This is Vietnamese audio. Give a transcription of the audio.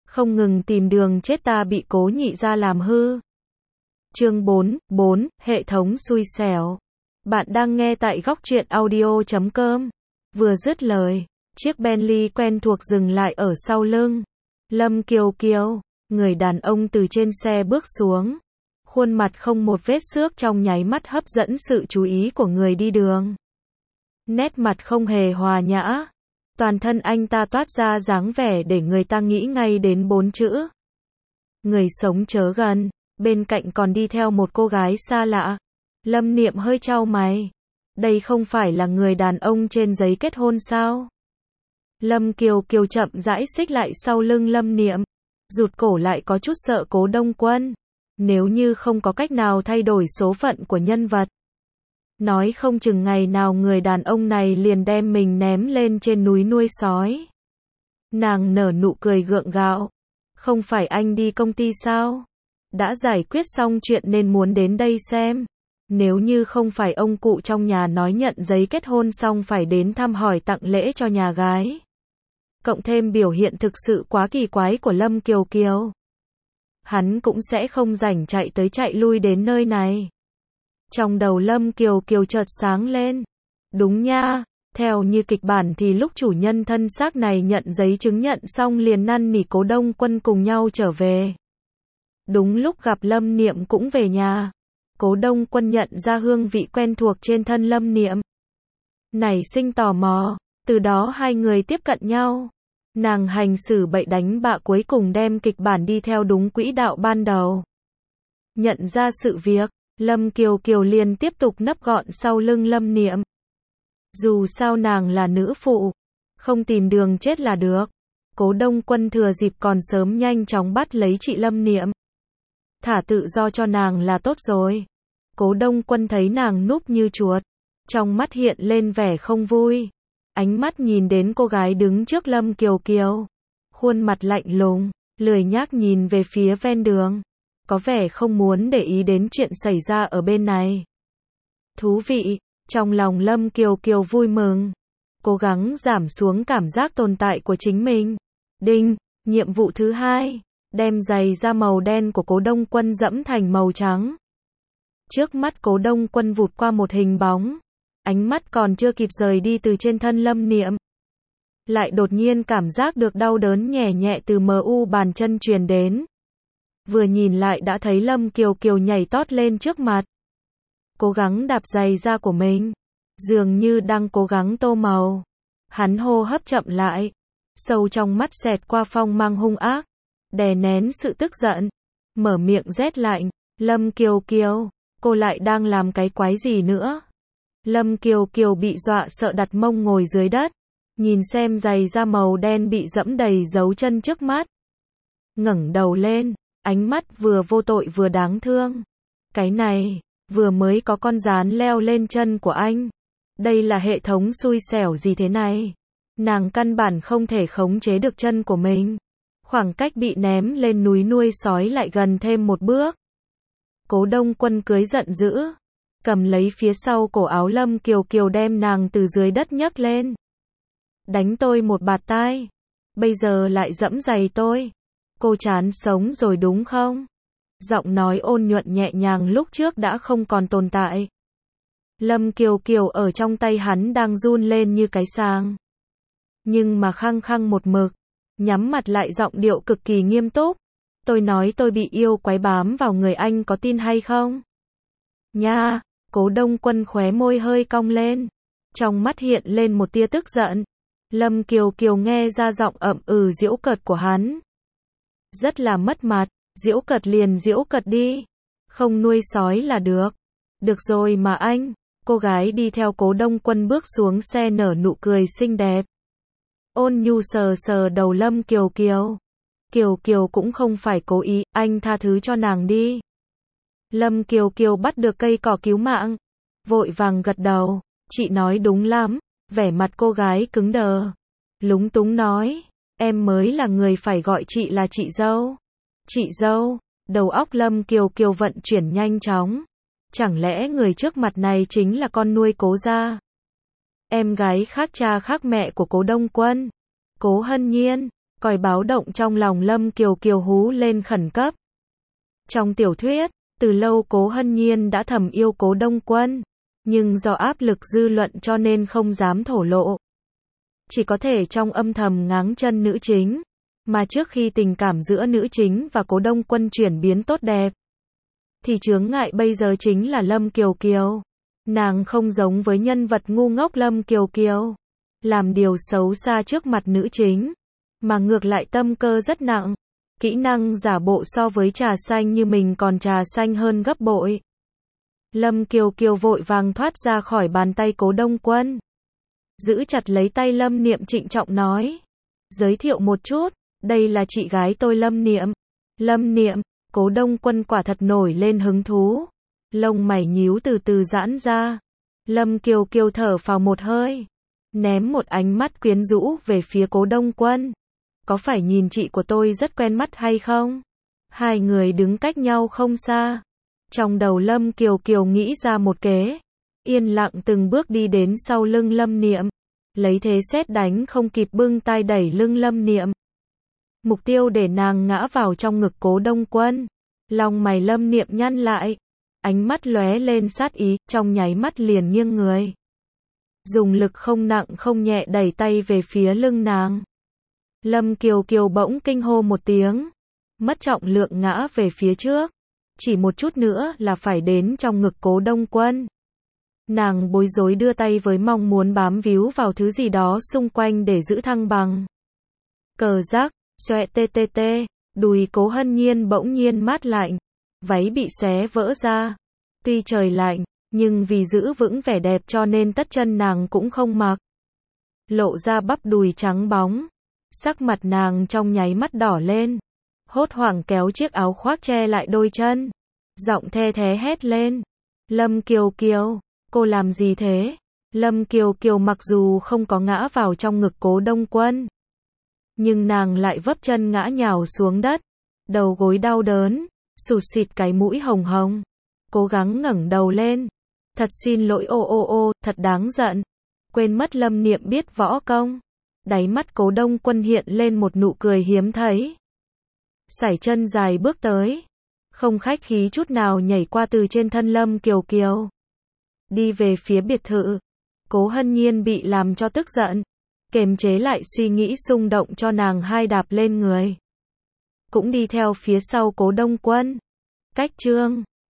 không ngừng tìm đường chết ta bị Cố Nhị gia làm hư. Chương 4, hệ thống xui xẻo. Bạn đang nghe tại góc truyện audio.com. Vừa dứt lời, chiếc Bentley quen thuộc dừng lại ở sau lưng Lâm Kiều Kiều. Người đàn ông từ trên xe bước xuống, khuôn mặt không một vết xước trong nháy mắt hấp dẫn sự chú ý của người đi đường. Nét mặt không hề hòa nhã, toàn thân anh ta toát ra dáng vẻ để người ta nghĩ ngay đến 4 chữ: người sống chớ gần. Bên cạnh còn đi theo một cô gái xa lạ. Lâm Niệm hơi chau mày. Đây không phải là người đàn ông trên giấy kết hôn sao? Lâm Kiều Kiều chậm rãi xích lại sau lưng Lâm Niệm, rụt cổ lại có chút sợ Cố Đông Quân. Nếu như không có cách nào thay đổi số phận của nhân vật, nói không chừng ngày nào người đàn ông này liền đem mình ném lên trên núi nuôi sói. Nàng nở nụ cười gượng gạo. Không phải anh đi công ty sao? Đã giải quyết xong chuyện nên muốn đến đây xem. Nếu như không phải ông cụ trong nhà nói nhận giấy kết hôn xong phải đến thăm hỏi tặng lễ cho nhà gái, cộng thêm biểu hiện thực sự quá kỳ quái của Lâm Kiều Kiều, hắn cũng sẽ không rảnh chạy tới chạy lui đến nơi này. Trong đầu Lâm Kiều Kiều chợt sáng lên. Đúng nha, theo như kịch bản thì lúc chủ nhân thân xác này nhận giấy chứng nhận xong liền năn nỉ Cố Đông Quân cùng nhau trở về. Đúng lúc gặp Lâm Niệm cũng về nhà, Cố Đông Quân nhận ra hương vị quen thuộc trên thân Lâm Niệm, nảy sinh tò mò, từ đó hai người tiếp cận nhau. Nàng hành xử bậy đánh bạ cuối cùng đem kịch bản đi theo đúng quỹ đạo ban đầu. Nhận ra sự việc, Lâm Kiều Kiều liền tiếp tục nấp gọn sau lưng Lâm Niệm. Dù sao nàng là nữ phụ, không tìm đường chết là được. Cố Đông Quân thừa dịp còn sớm nhanh chóng bắt lấy chị Lâm Niệm, thả tự do cho nàng là tốt rồi. Cố Đông Quân thấy nàng núp như chuột, trong mắt hiện lên vẻ không vui. Ánh mắt nhìn đến cô gái đứng trước Lâm Kiều Kiều, khuôn mặt lạnh lùng, lười nhác nhìn về phía ven đường, có vẻ không muốn để ý đến chuyện xảy ra ở bên này. Thú vị, trong lòng Lâm Kiều Kiều vui mừng, cố gắng giảm xuống cảm giác tồn tại của chính mình. Đinh, nhiệm vụ thứ 2, đem giày da màu đen của Cố Đông Quân dẫm thành màu trắng. Trước mắt Cố Đông Quân vụt qua một hình bóng, ánh mắt còn chưa kịp rời đi từ trên thân Lâm Niệm, lại đột nhiên cảm giác được đau đớn nhẹ nhẹ từ mu bàn chân truyền đến. Vừa nhìn lại đã thấy Lâm Kiều Kiều nhảy tót lên trước mặt, cố gắng đạp giày da của mình, dường như đang cố gắng tô màu. Hắn hô hấp chậm lại, sâu trong mắt xẹt qua phong mang hung ác, đè nén sự tức giận, mở miệng rét lạnh. Lâm Kiều Kiều, cô lại đang làm cái quái gì nữa? Lâm Kiều Kiều bị dọa sợ đặt mông ngồi dưới đất, nhìn xem giày da màu đen bị dẫm đầy dấu chân trước mắt. Ngẩng đầu lên, ánh mắt vừa vô tội vừa đáng thương. Cái này, vừa mới có con gián leo lên chân của anh. Đây là hệ thống xui xẻo gì thế này? Nàng căn bản không thể khống chế được chân của mình. Khoảng cách bị ném lên núi nuôi sói lại gần thêm một bước. Cố Đông Quân cưới giận dữ, cầm lấy phía sau cổ áo Lâm Kiều Kiều đem nàng từ dưới đất nhấc lên. Đánh tôi một bạt tai, bây giờ lại dẫm giày tôi. Cô chán sống rồi đúng không? Giọng nói ôn nhuận nhẹ nhàng lúc trước đã không còn tồn tại. Lâm Kiều Kiều ở trong tay hắn đang run lên như cái sàng, nhưng mà khăng khăng một mực, nhắm mặt lại giọng điệu cực kỳ nghiêm túc. Tôi nói tôi bị yêu quái bám vào người anh có tin hay không? Nha, Cố Đông Quân khóe môi hơi cong lên, trong mắt hiện lên một tia tức giận. Lâm Kiều Kiều nghe ra giọng giễu cợt của hắn, rất là mất mặt. Giễu cợt liền giễu cợt đi, không nuôi sói là được. Được rồi mà anh. Cô gái đi theo Cố Đông Quân bước xuống xe nở nụ cười xinh đẹp, ôn nhu sờ sờ đầu Lâm Kiều Kiều. Kiều Kiều cũng không phải cố ý, anh tha thứ cho nàng đi. Lâm Kiều Kiều bắt được cây cỏ cứu mạng, vội vàng gật đầu, chị nói đúng lắm. Vẻ mặt cô gái cứng đờ, lúng túng nói, em mới là người phải gọi chị là chị dâu. Chị dâu, đầu óc Lâm Kiều Kiều vận chuyển nhanh chóng. Chẳng lẽ người trước mặt này chính là con nuôi Cố gia? Em gái khác cha khác mẹ của Cố Đông Quân, Cố Hân Nhiên. Còi báo động trong lòng Lâm Kiều Kiều hú lên khẩn cấp. Trong tiểu thuyết, từ lâu Cố Hân Nhiên đã thầm yêu Cố Đông Quân, nhưng do áp lực dư luận cho nên không dám thổ lộ. Chỉ có thể trong âm thầm ngáng chân nữ chính, mà trước khi tình cảm giữa nữ chính và Cố Đông Quân chuyển biến tốt đẹp, thì chướng ngại bây giờ chính là Lâm Kiều Kiều. Nàng không giống với nhân vật ngu ngốc Lâm Kiều Kiều, làm điều xấu xa trước mặt nữ chính, mà ngược lại tâm cơ rất nặng. Kỹ năng giả bộ so với trà xanh như mình còn trà xanh hơn gấp bội. Lâm Kiều Kiều vội vàng thoát ra khỏi bàn tay Cố Đông Quân, giữ chặt lấy tay Lâm Niệm trịnh trọng nói. Giới thiệu một chút, đây là chị gái tôi Lâm Niệm. Lâm Niệm, Cố Đông Quân quả thật nổi lên hứng thú. Lông mày nhíu từ từ giãn ra. Lâm Kiều Kiều thở phào một hơi, ném một ánh mắt quyến rũ về phía Cố Đông Quân. Có phải nhìn chị của tôi rất quen mắt hay không? Hai người đứng cách nhau không xa. Trong đầu Lâm Kiều Kiều nghĩ ra một kế. Yên lặng từng bước đi đến sau lưng Lâm Niệm. Lấy thế sét đánh không kịp bưng tay đẩy lưng Lâm Niệm. Mục tiêu để nàng ngã vào trong ngực Cố Đông Quân. Lòng mày Lâm Niệm nhăn lại. Ánh mắt lóe lên sát ý, trong nháy mắt liền nghiêng người. Dùng lực không nặng không nhẹ đẩy tay về phía lưng nàng. Lâm Kiều Kiều bỗng kinh hô một tiếng. Mất trọng lượng ngã về phía trước. Chỉ một chút nữa là phải đến trong ngực Cố Đông Quân. Nàng bối rối đưa tay với mong muốn bám víu vào thứ gì đó xung quanh để giữ thăng bằng. Cờ giác, xoẹ tê tê tê, đùi Cố Hân Nhiên bỗng nhiên mát lạnh. Váy bị xé vỡ ra. Tuy trời lạnh, nhưng vì giữ vững vẻ đẹp cho nên tất chân nàng cũng không mặc. Lộ ra bắp đùi trắng bóng. Sắc mặt nàng trong nháy mắt đỏ lên. Hốt hoảng kéo chiếc áo khoác che lại đôi chân. Giọng the thé hét lên. Lâm Kiều Kiều, cô làm gì thế? Lâm Kiều Kiều mặc dù không có ngã vào trong ngực Cố Đông Quân, nhưng nàng lại vấp chân ngã nhào xuống đất. Đầu gối đau đớn, sụt sịt cái mũi hồng hồng. Cố gắng ngẩng đầu lên. Thật xin lỗi ô, thật đáng giận. Quên mất Lâm Niệm biết võ công. Đáy mắt Cố Đông Quân hiện lên một nụ cười hiếm thấy. Sải chân dài bước tới. Không khách khí chút nào nhảy qua từ trên thân Lâm Kiều Kiều. Đi về phía biệt thự. Cố Hân Nhiên bị làm cho tức giận. Kềm chế lại suy nghĩ xung động cho nàng hai đạp lên người. Cũng đi theo phía sau Cố Đông Quân. Cách chương